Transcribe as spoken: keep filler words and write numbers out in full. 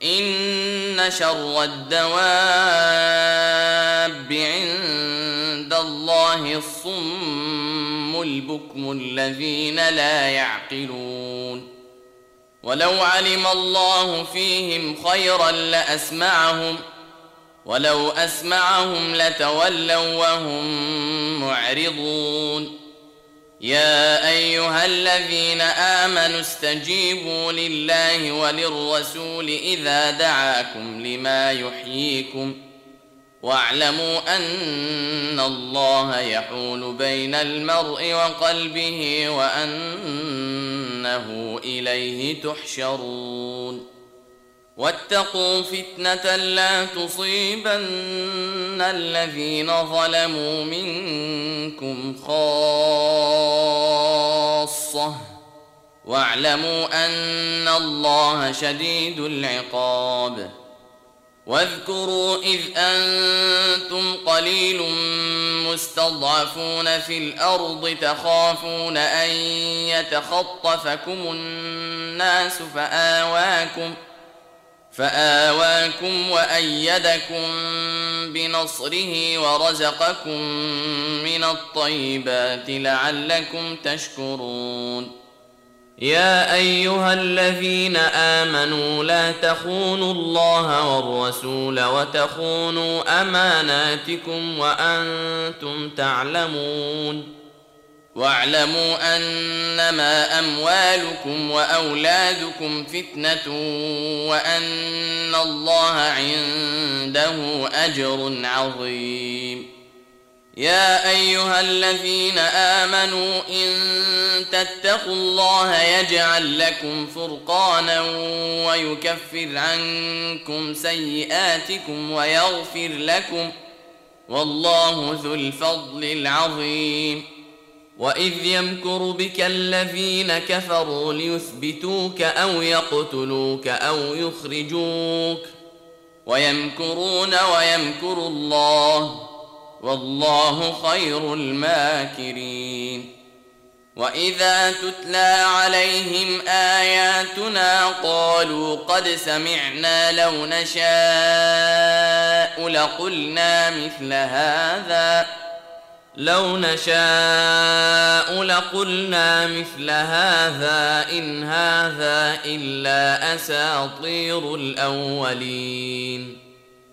إن شر الدواب عند الله الصم البكم الذين لا يعقلون ولو علم الله فيهم خيرا لأسمعهم ولو أسمعهم لتولوا وهم معرضون يا أيها الذين آمنوا استجيبوا لله وللرسول إذا دعاكم لما يحييكم واعلموا أن الله يحول بين المرء وقلبه وأنه إليه تحشرون واتقوا فتنة لا تصيبن الذين ظلموا منكم خاصة واعلموا أن الله شديد العقاب واذكروا إذ أنتم قليل مستضعفون في الأرض تخافون أن يتخطفكم الناس فآواكم فآواكم وأيدكم بنصره ورزقكم من الطيبات لعلكم تشكرون يا أيها الذين آمنوا لا تخونوا الله والرسول وتخونوا أماناتكم وأنتم تعلمون واعلموا أنما أموالكم وأولادكم فتنة وأن الله عنده أجر عظيم يا أيها الذين آمنوا إن تتقوا الله يجعل لكم فرقانا ويكفر عنكم سيئاتكم ويغفر لكم والله ذو الفضل العظيم وإذ يمكر بك الذين كفروا ليثبتوك أو يقتلوك أو يخرجوك ويمكرون ويمكر الله والله خير الماكرين وإذا تتلى عليهم آياتنا قالوا قد سمعنا لو نشاء لقلنا مثل هذا لو نشاء لقلنا مثل هذا إن هذا إلا أساطير الأولين